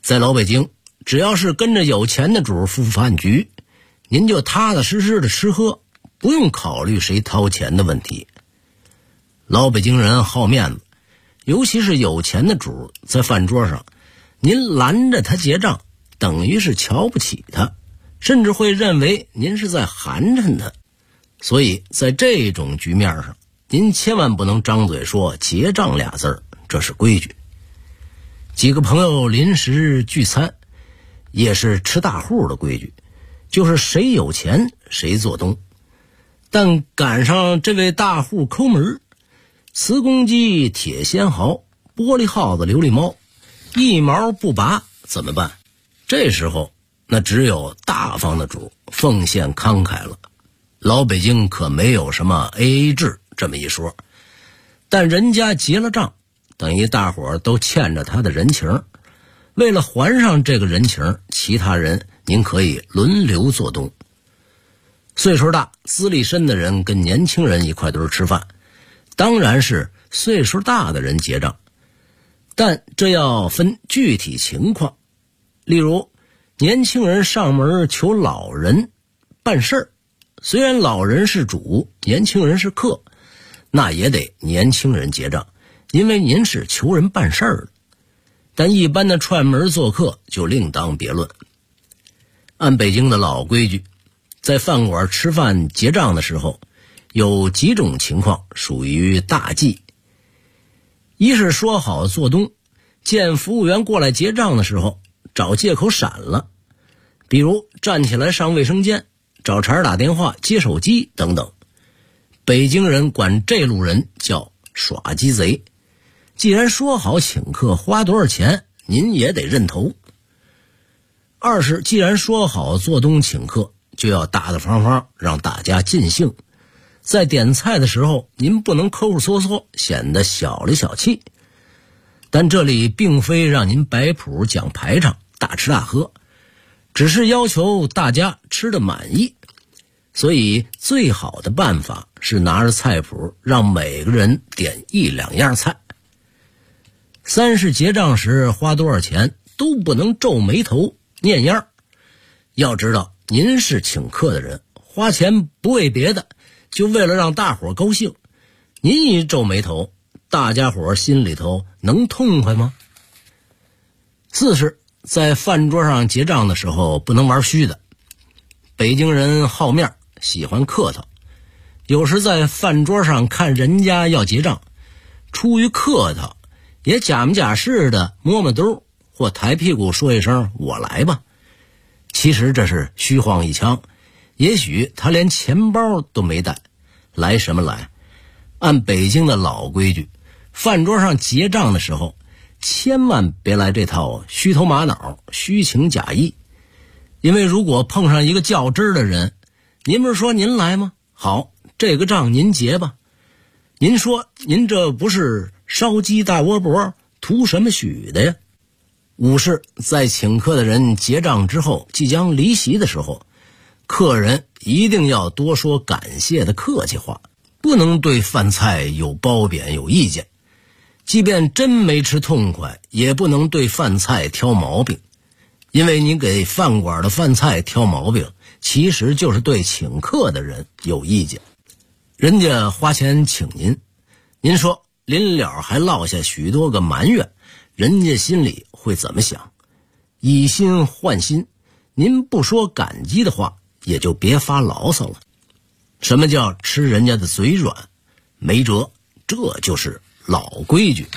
在老北京，只要是跟着有钱的主赴饭局，您就踏踏实实的吃喝，不用考虑谁掏钱的问题。老北京人好面子，尤其是有钱的主在饭桌上，您拦着他结账，等于是瞧不起他，甚至会认为您是在寒碜他。所以在这种局面上，您千万不能张嘴说结账俩字儿，这是规矩。几个朋友临时聚餐，也是吃大户的规矩，就是谁有钱谁做东。但赶上这位大户抠门，瓷公鸡、铁仙毫、玻璃耗子、琉璃猫，一毛不拔怎么办？这时候那只有大方的主奉献慷慨了。老北京可没有什么 AA 制这么一说，但人家结了账，等于大伙儿都欠着他的人情。为了还上这个人情，其他人您可以轮流做东。岁数大资历深的人跟年轻人一块堆吃饭，当然是岁数大的人结账，但这要分具体情况。例如年轻人上门求老人办事儿，虽然老人是主，年轻人是客，那也得年轻人结账，因为您是求人办事儿的。但一般的串门做客就另当别论。按北京的老规矩，在饭馆吃饭结账的时候，有几种情况属于大忌。一是说好做东，见服务员过来结账的时候找借口闪了，比如站起来上卫生间、找茬打电话、接手机等等。北京人管这路人叫耍鸡贼。既然说好请客花多少钱，您也得认头。二是既然说好做东请客，就要大大方方让大家尽兴。在点菜的时候，您不能抠抠缩缩，显得小里小气。但这里并非让您摆谱讲排场，大吃大喝，只是要求大家吃得满意。所以最好的办法是拿着菜谱，让每个人点一两样菜。三是结账时花多少钱都不能皱眉头念样。要知道您是请客的人，花钱不为别的，就为了让大伙高兴。您一皱眉头，大家伙心里头能痛快吗？四是在饭桌上结账的时候不能玩虚的。北京人好面，喜欢客套，有时在饭桌上看人家要结账，出于客套也假模假式的摸摸兜或抬屁股说一声我来吧，其实这是虚晃一枪，也许他连钱包都没带，来什么来？按北京的老规矩，饭桌上结账的时候千万别来这套虚头玛脑、虚情假意。因为如果碰上一个较真的人，您不是说您来吗？好，这个账您结吧。您说您这不是烧鸡大窝脖，图什么许的呀？五是在请客的人结账之后，即将离席的时候，客人一定要多说感谢的客气话，不能对饭菜有褒贬有意见。即便真没吃痛快，也不能对饭菜挑毛病，因为你给饭馆的饭菜挑毛病，其实就是对请客的人有意见。人家花钱请您，您说临了还落下许多个埋怨，人家心里会怎么想？以心换心，您不说感激的话，也就别发牢骚了。什么叫吃人家的嘴软？没辙，这就是老规矩。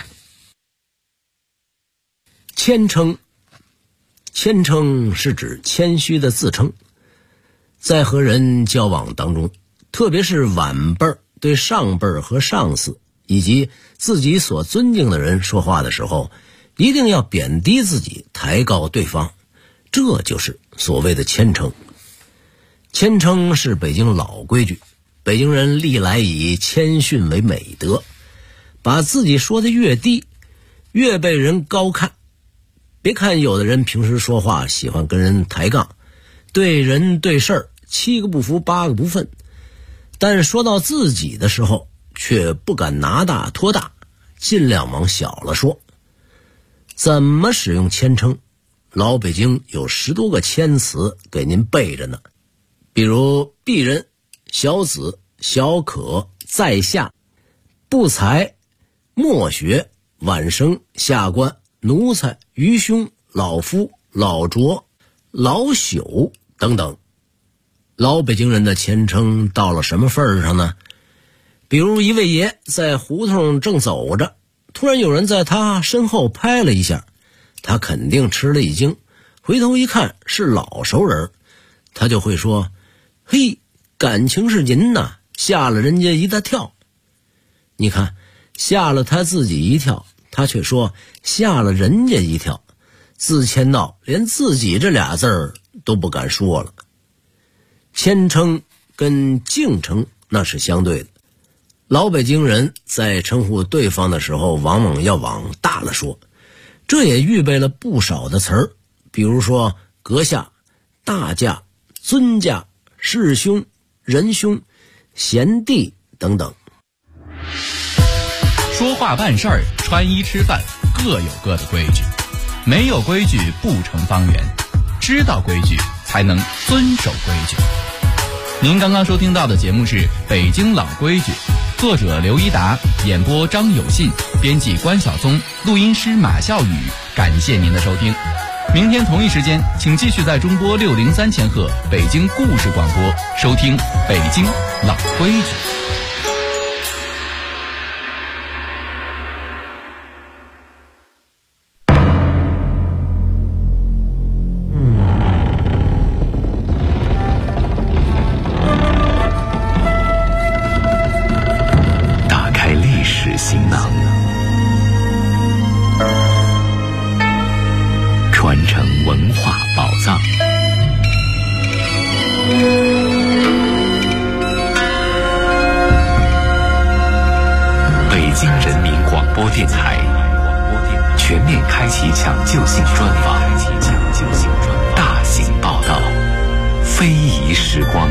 谦称，谦称是指谦虚的自称。在和人交往当中，特别是晚辈对上辈和上司以及自己所尊敬的人说话的时候，一定要贬低自己，抬高对方，这就是所谓的谦称。谦称是北京老规矩，北京人历来以谦逊为美德，把自己说的越低，越被人高看。别看有的人平时说话喜欢跟人抬杠，对人对事儿七个不服八个不忿，但说到自己的时候却不敢拿大托大，尽量往小了说。怎么使用谦称？ 老北京有10多个谦词给您背着呢，比如鄙人、小子、小可、在下、不才、莫学、晚生、下官、奴才、愚兄、老夫、老拙、老朽等等。老北京人的谦称到了什么份儿上呢？比如一位爷在胡同正走着，突然有人在他身后拍了一下，他肯定吃了一惊，回头一看是老熟人，他就会说：嘿，感情是您呐，吓了人家一大跳。你看，吓了他自己一跳，他却说吓了人家一跳，自谦到连自己这俩字儿都不敢说了。谦称跟敬称那是相对的，老北京人在称呼对方的时候往往要往大了说，这也预备了不少的词儿，比如说阁下、大驾、尊驾、师兄、仁兄、贤弟等等。 说话办事儿、穿衣吃饭各有各的规矩，没有规矩不成方圆，知道规矩才能遵守规矩。您刚刚收听到的节目是《北京老规矩》，作者刘一达，演播张有信，编辑关晓松，录音师马笑宇。感谢您的收听，明天同一时间，请继续在中波603千赫北京故事广播收听《北京老规矩》。 行囊，传承文化宝藏。北京人民广播电台全面开启抢救性专访，大型报道，非遗时光。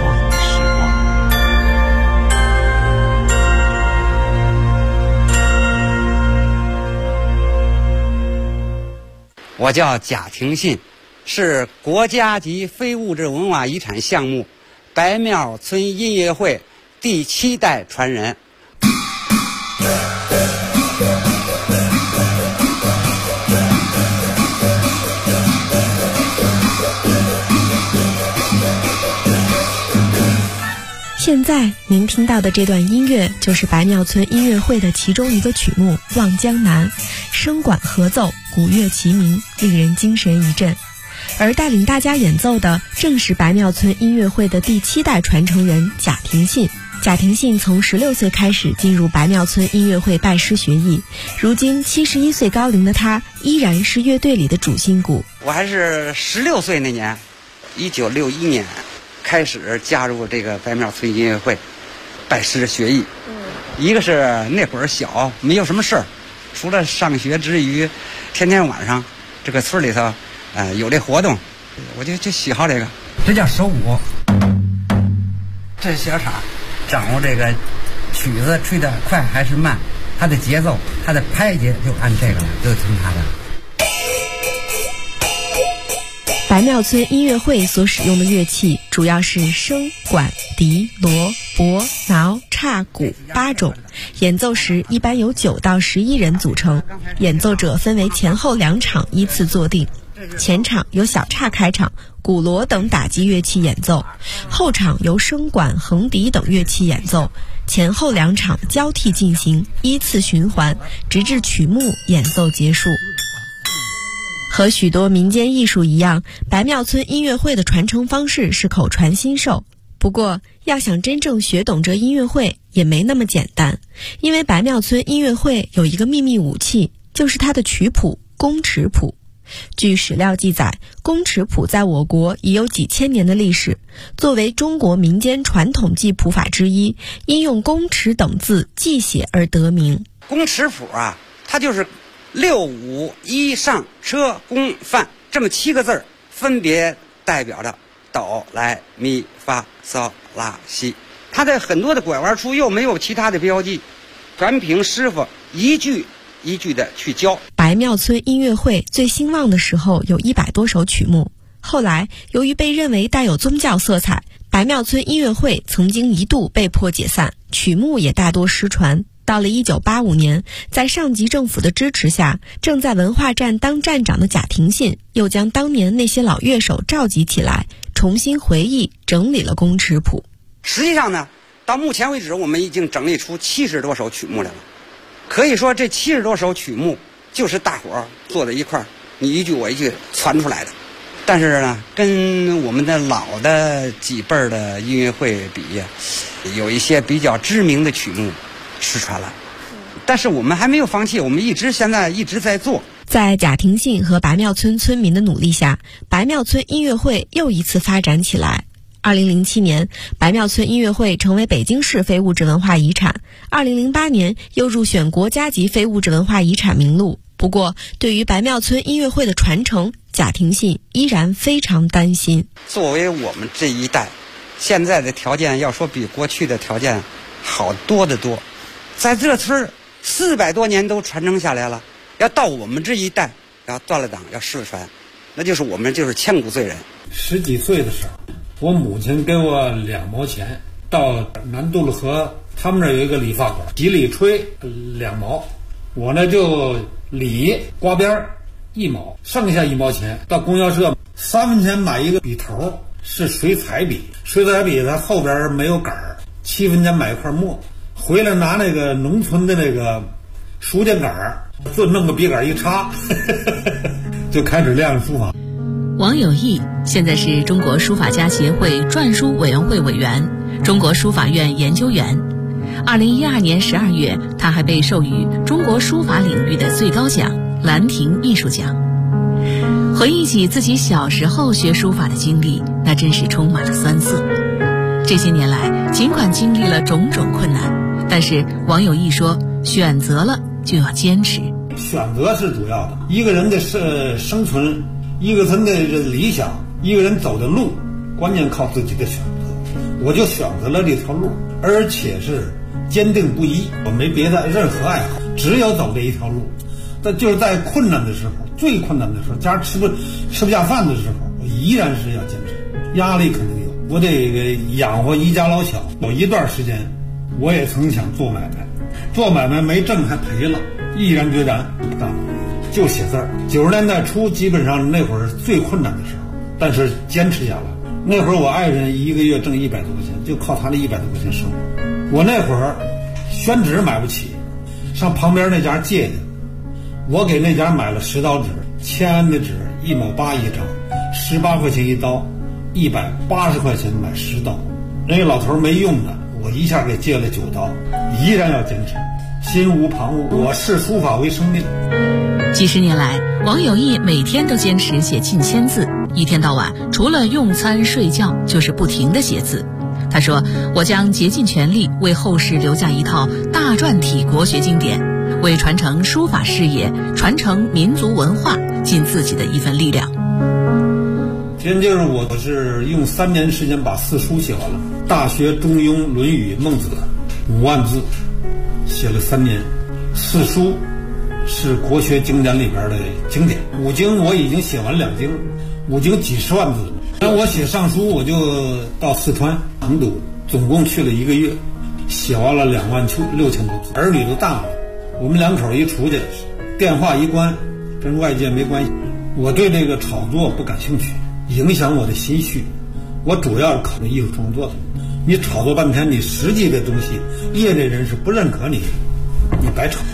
我叫贾廷信，是国家级非物质文化遗产项目白庙村音乐会第7代传人。 现在您听到的这段音乐就是白庙村音乐会的其中一个曲目《望江南》，声管合奏，鼓乐齐鸣，令人精神一振。而带领大家演奏的正是白庙村音乐会的第7代传承人贾廷信。贾廷信从16岁开始进入白庙村音乐会拜师学艺，如今71岁高龄的他依然是乐队里的主心骨。 我还是16岁那年，1961年开始加入这个白庙村音乐会拜师学艺。一个是那会儿小，没有什么事儿，除了上学之余，天天晚上这个村里头有这活动，我就喜好这个。这叫手鼓，这是小叉，掌握这个曲子吹得快还是慢，它的节奏，它的拍节就按这个了，就听它的。 白庙村音乐会所使用的乐器主要是笙、管、笛、锣、钹、挠、叉、鼓8种，演奏时一般由9到11人组成，演奏者分为前后2场依次坐定。前场由小叉开场，鼓锣等打击乐器演奏，后场由笙管、横笛等乐器演奏，前后2场交替进行，依次循环，直至曲目演奏结束。和许多民间艺术一样，白庙村音乐会的传承方式是口传心授。不过，要想真正学懂这音乐会也没那么简单，因为白庙村音乐会有一个秘密武器，就是它的曲谱宫尺谱。据史料记载，宫尺谱在我国已有几千年的历史，作为中国民间传统记谱法之一，因用宫尺等字记写而得名。 宫尺谱啊，它就是6、5、1上车宫范这么7个字儿，分别代表着哆来咪发嗦拉西。它在很多的拐弯处又没有其他的标记，全凭师傅一句一句的去教。 白庙村音乐会最兴旺的时候有100多首曲目，后来由于被认为带有宗教色彩，白庙村音乐会曾经一度被迫解散，曲目也大多失传。到了1985年，在上级政府的支持下，正在文化站当站长的贾廷信又将当年那些老乐手召集起来，重新回忆整理了工尺谱。 实际上呢，到目前为止我们已经整理出70多首曲目来了。可以说这70多首曲目就是大伙儿坐在一块儿，你一句我一句传出来的。但是呢，跟我们的老的几辈儿的音乐会比，有一些比较知名的曲目失传了。但是我们还没有放弃，我们现在一直在做。 在贾廷信和白庙村村民的努力下，白庙村音乐会又一次发展起来。2007年，白庙村音乐会成为北京市非物质文化遗产。2008年又入选国家级非物质文化遗产名录。不过，对于白庙村音乐会的传承，贾廷信依然非常担心。 作为我们这一代，现在的条件要说比过去的条件好多得多。在这村400多年都传承下来了，要到我们这一代要断了档，要失传，那就是我们就是千古罪人。 10几岁的时候，我母亲给我2毛钱，到南渡路河他们那有一个理发馆，洗理吹2毛，我呢就理刮边1毛，剩下1毛钱到供销社3分钱买一个笔头，是水彩笔，水彩笔它后边没有杆儿，7分钱买一块墨，回来拿那个农村的那个书架杆儿，就弄个笔杆一插就开始练书法。 王有义现在是中国书法家协会篆书委员会委员、中国书法院研究员。2012年12月，他还被授予中国书法领域的最高奖兰亭艺术奖。回忆起自己小时候学书法的经历，那真是充满了酸涩。这些年来，尽管经历了种种困难，但是王有义说，选择了就要坚持。 选择是主要的，一个人的生存，一个人的理想，一个人走的路，关键靠自己的选择。我就选择了这条路，而且是坚定不移，我没别的任何爱好，只有走这一条路。但就是在困难的时候，最困难的时候，家吃不下饭的时候，我依然是要坚持。压力肯定有，我得养活一家老小。有一段时间，我也曾想做买卖，做买卖没挣还赔了，毅然决然不干了，就写字儿。90年代初，基本上那会儿最困难的时候，但是坚持下来。那会儿我爱人一个月挣100多块钱，就靠他的100多块钱生活。我那会儿宣纸买不起，上旁边那家借的，我给那家买了10刀纸，签的纸1毛8一张，18块钱一刀，180块钱买10刀。那个老头没用的，我一下给借了9刀，依然要坚持，心无旁骛。我视书法为生命。 几十年来，王有义每天都坚持写近1000字，一天到晚除了用餐睡觉就是不停地写字。他说，我将竭尽全力为后世留下一套大篆体国学经典，为传承书法事业、传承民族文化尽自己的一份力量。 今就是我是用3年时间把4书写完了，《大学》《中庸》《论语》《孟子》5万字，写了3年。4书是国学经典里边的经典，5经我已经写完2经，5经几十万字。那我写上书，我就到四川成都，总共去了1个月，写完了26000多字。儿女都大了，我们2口一出去，电话一关，跟外界没关系。我对这个炒作不感兴趣，影响我的心绪。我主要是考虑艺术创作的。你炒作半天，你实际的东西，业内人士不认可你，你白炒。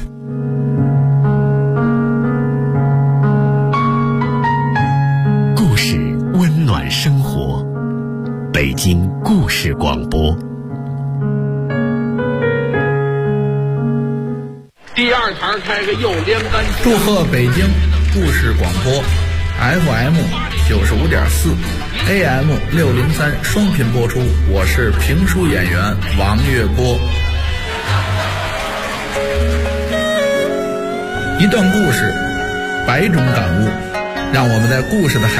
故事温暖生活，北京故事广播。 第2台开个右连杆。 祝贺北京故事广播 FM 95.4 AM 603双频播出。我是评书演员王月波。一段故事，100种感悟，让我们在故事的海